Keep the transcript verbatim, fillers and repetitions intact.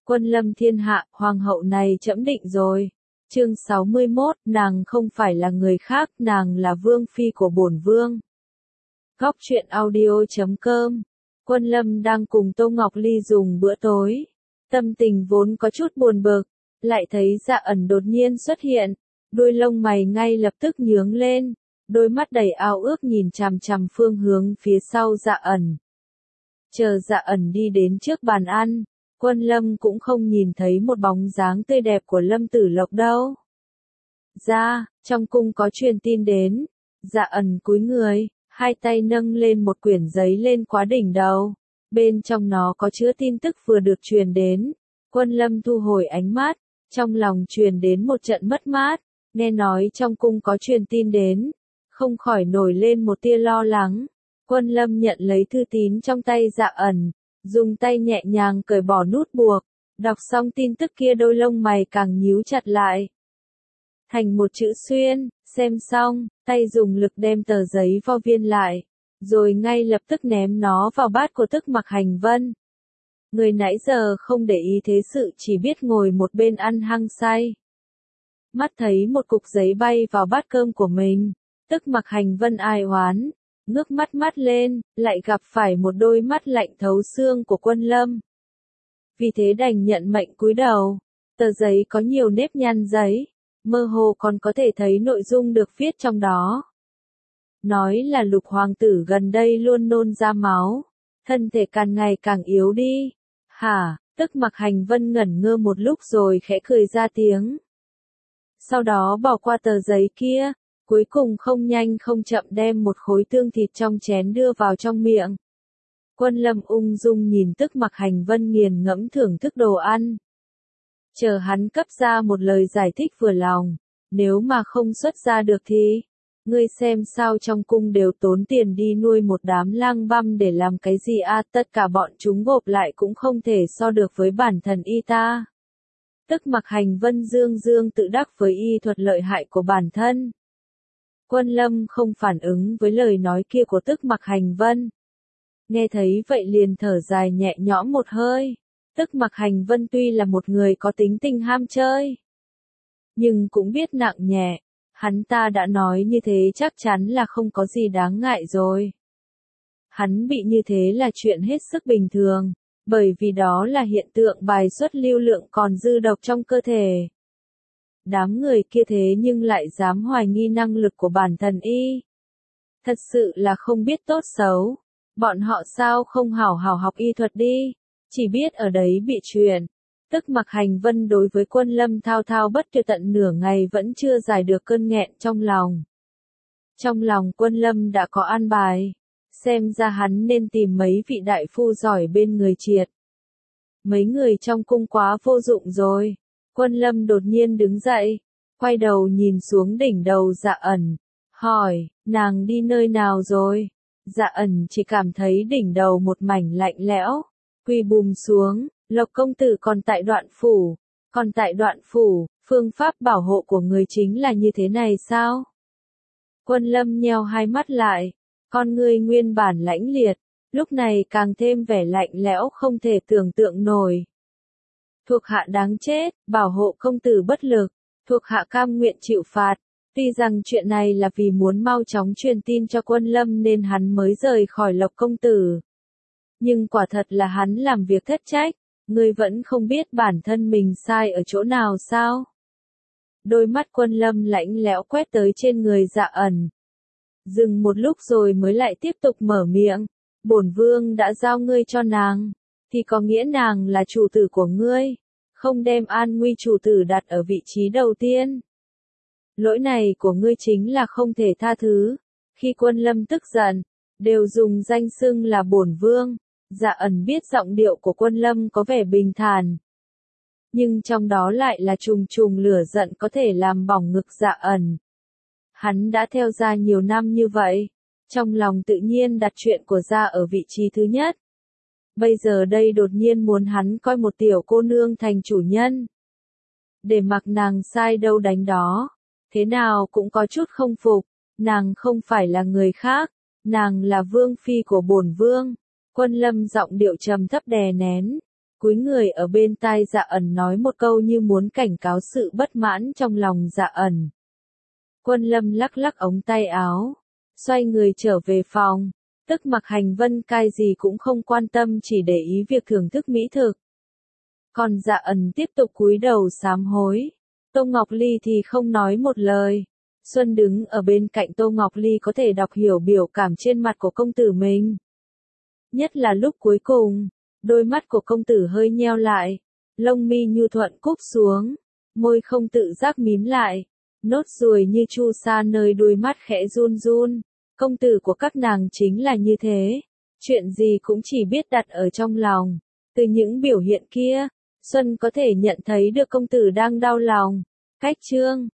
Quân lâm thiên hạ, hoàng hậu này trẫm định rồi. Chương sáu mươi mốt, nàng không phải là người khác, nàng là vương phi của bổn vương. Góc truyện audio chấm com. Quân lâm đang cùng Tô Ngọc Ly dùng bữa tối. Tâm tình vốn có chút buồn bực, lại thấy Dạ Ẩn đột nhiên xuất hiện, đuôi lông mày ngay lập tức nhướng lên, đôi mắt đầy ao ước nhìn chằm chằm phương hướng phía sau Dạ Ẩn. Chờ Dạ Ẩn đi đến trước bàn ăn, Quân Lâm cũng không nhìn thấy một bóng dáng tươi đẹp của Lâm Tử Lộc đâu. Ra, trong cung có truyền tin đến. Dạ Ẩn cúi người, hai tay nâng lên một quyển giấy lên quá đỉnh đầu. Bên trong nó có chứa tin tức vừa được truyền đến. Quân Lâm thu hồi ánh mắt, trong lòng truyền đến một trận mất mát, nghe nói trong cung có truyền tin đến, không khỏi nổi lên một tia lo lắng. Quân Lâm nhận lấy thư tín trong tay Dạ Ẩn, dùng tay nhẹ nhàng cởi bỏ nút buộc, đọc xong tin tức kia đôi lông mày càng nhíu chặt lại. Thành một chữ xuyên, xem xong, tay dùng lực đem tờ giấy vo viên lại, rồi ngay lập tức ném nó vào bát của Tức Mặc Hành Vân. Người nãy giờ không để ý thế sự chỉ biết ngồi một bên ăn hăng say. Mắt thấy một cục giấy bay vào bát cơm của mình, Tức Mặc Hành Vân ai oán, ngước mắt mắt lên, lại gặp phải một đôi mắt lạnh thấu xương của Quân Lâm. Vì thế đành nhận mệnh cúi đầu. Tờ giấy có nhiều nếp nhăn giấy, mơ hồ còn có thể thấy nội dung được viết trong đó. Nói là Lục hoàng tử gần đây luôn nôn ra máu, thân thể càng ngày càng yếu đi. Hả? Tức Mặc Hành Vân ngẩn ngơ một lúc rồi khẽ cười ra tiếng. Sau đó bỏ qua tờ giấy kia, cuối cùng không nhanh không chậm đem một khối tương thịt trong chén đưa vào trong miệng. Quân Lâm ung dung nhìn Tức Mặc Hành Vân nghiền ngẫm thưởng thức đồ ăn. Chờ hắn cấp ra một lời giải thích vừa lòng, nếu mà không xuất ra được thì, ngươi xem sao trong cung đều tốn tiền đi nuôi một đám lang băm để làm cái gì a, à, tất cả bọn chúng gộp lại cũng không thể so được với bản thần y ta. Tức Mặc Hành Vân dương dương tự đắc với y thuật lợi hại của bản thân. Quân Lâm không phản ứng với lời nói kia của Tức Mặc Hành Vân. Nghe thấy vậy liền thở dài nhẹ nhõm một hơi. Tức Mặc Hành Vân tuy là một người có tính tình ham chơi, nhưng cũng biết nặng nhẹ, hắn ta đã nói như thế chắc chắn là không có gì đáng ngại rồi. Hắn bị như thế là chuyện hết sức bình thường, bởi vì đó là hiện tượng bài xuất lưu lượng còn dư độc trong cơ thể. Đám người kia thế nhưng lại dám hoài nghi năng lực của bản thần y. Thật sự là không biết tốt xấu, bọn họ sao không hảo hảo học y thuật đi, chỉ biết ở đấy bị truyền. Tức Mặc Hành Vân đối với Quân Lâm thao thao bất tuyệt tận nửa ngày vẫn chưa giải được cơn nghẹn trong lòng. Trong lòng Quân Lâm đã có an bài, xem ra hắn nên tìm mấy vị đại phu giỏi bên người triệt. Mấy người trong cung quá vô dụng rồi. Quân Lâm đột nhiên đứng dậy, quay đầu nhìn xuống đỉnh đầu Dạ Ẩn, hỏi, nàng đi nơi nào rồi? Dạ Ẩn chỉ cảm thấy đỉnh đầu một mảnh lạnh lẽo, quỳ bùm xuống, Lộc công tử còn tại Đoạn phủ, còn tại Đoạn phủ, phương pháp bảo hộ của người chính là như thế này sao? Quân Lâm nheo hai mắt lại, con ngươi nguyên bản lãnh liệt, lúc này càng thêm vẻ lạnh lẽo không thể tưởng tượng nổi. Thuộc hạ đáng chết, bảo hộ công tử bất lực, thuộc hạ cam nguyện chịu phạt. Tuy rằng chuyện này là vì muốn mau chóng truyền tin cho Quân Lâm nên hắn mới rời khỏi Lộc công tử. Nhưng quả thật là hắn làm việc thất trách, ngươi vẫn không biết bản thân mình sai ở chỗ nào sao? Đôi mắt Quân Lâm lạnh lẽo quét tới trên người Dạ Ẩn. Dừng một lúc rồi mới lại tiếp tục mở miệng, bổn vương đã giao ngươi cho nàng, thì có nghĩa nàng là chủ tử của ngươi, không đem an nguy chủ tử đặt ở vị trí đầu tiên. Lỗi này của ngươi chính là không thể tha thứ. Khi Quân Lâm tức giận, đều dùng danh xưng là bổn vương. Dạ Ẩn biết giọng điệu của Quân Lâm có vẻ bình thản, nhưng trong đó lại là trùng trùng lửa giận có thể làm bỏng ngực Dạ Ẩn. Hắn đã theo gia nhiều năm như vậy, trong lòng tự nhiên đặt chuyện của gia ở vị trí thứ nhất. Bây giờ đây đột nhiên muốn hắn coi một tiểu cô nương thành chủ nhân, để mặc nàng sai đâu đánh đó, thế nào cũng có chút không phục. Nàng không phải là người khác, nàng là vương phi của bổn vương. Quân Lâm giọng điệu trầm thấp đè nén, cúi người ở bên tai Dạ Ẩn nói một câu như muốn cảnh cáo sự bất mãn trong lòng Dạ Ẩn. Quân Lâm lắc lắc ống tay áo, xoay người trở về phòng, tức mặc Hành Vân Cai gì cũng không quan tâm, chỉ để ý việc thưởng thức mỹ thực. Còn Dạ Ẩn tiếp tục cúi đầu sám hối. Tô Ngọc Ly thì không nói một lời. Xuân đứng ở bên cạnh Tô Ngọc Ly có thể đọc hiểu biểu cảm trên mặt của công tử mình. Nhất là lúc cuối cùng, đôi mắt của công tử hơi nheo lại, lông mi nhu thuận cúp xuống, môi không tự giác mím lại, nốt ruồi như chu sa nơi đuôi mắt khẽ run run. Công tử của các nàng chính là như thế, chuyện gì cũng chỉ biết đặt ở trong lòng. Từ những biểu hiện kia, Xuân có thể nhận thấy được công tử đang đau lòng. Cách chương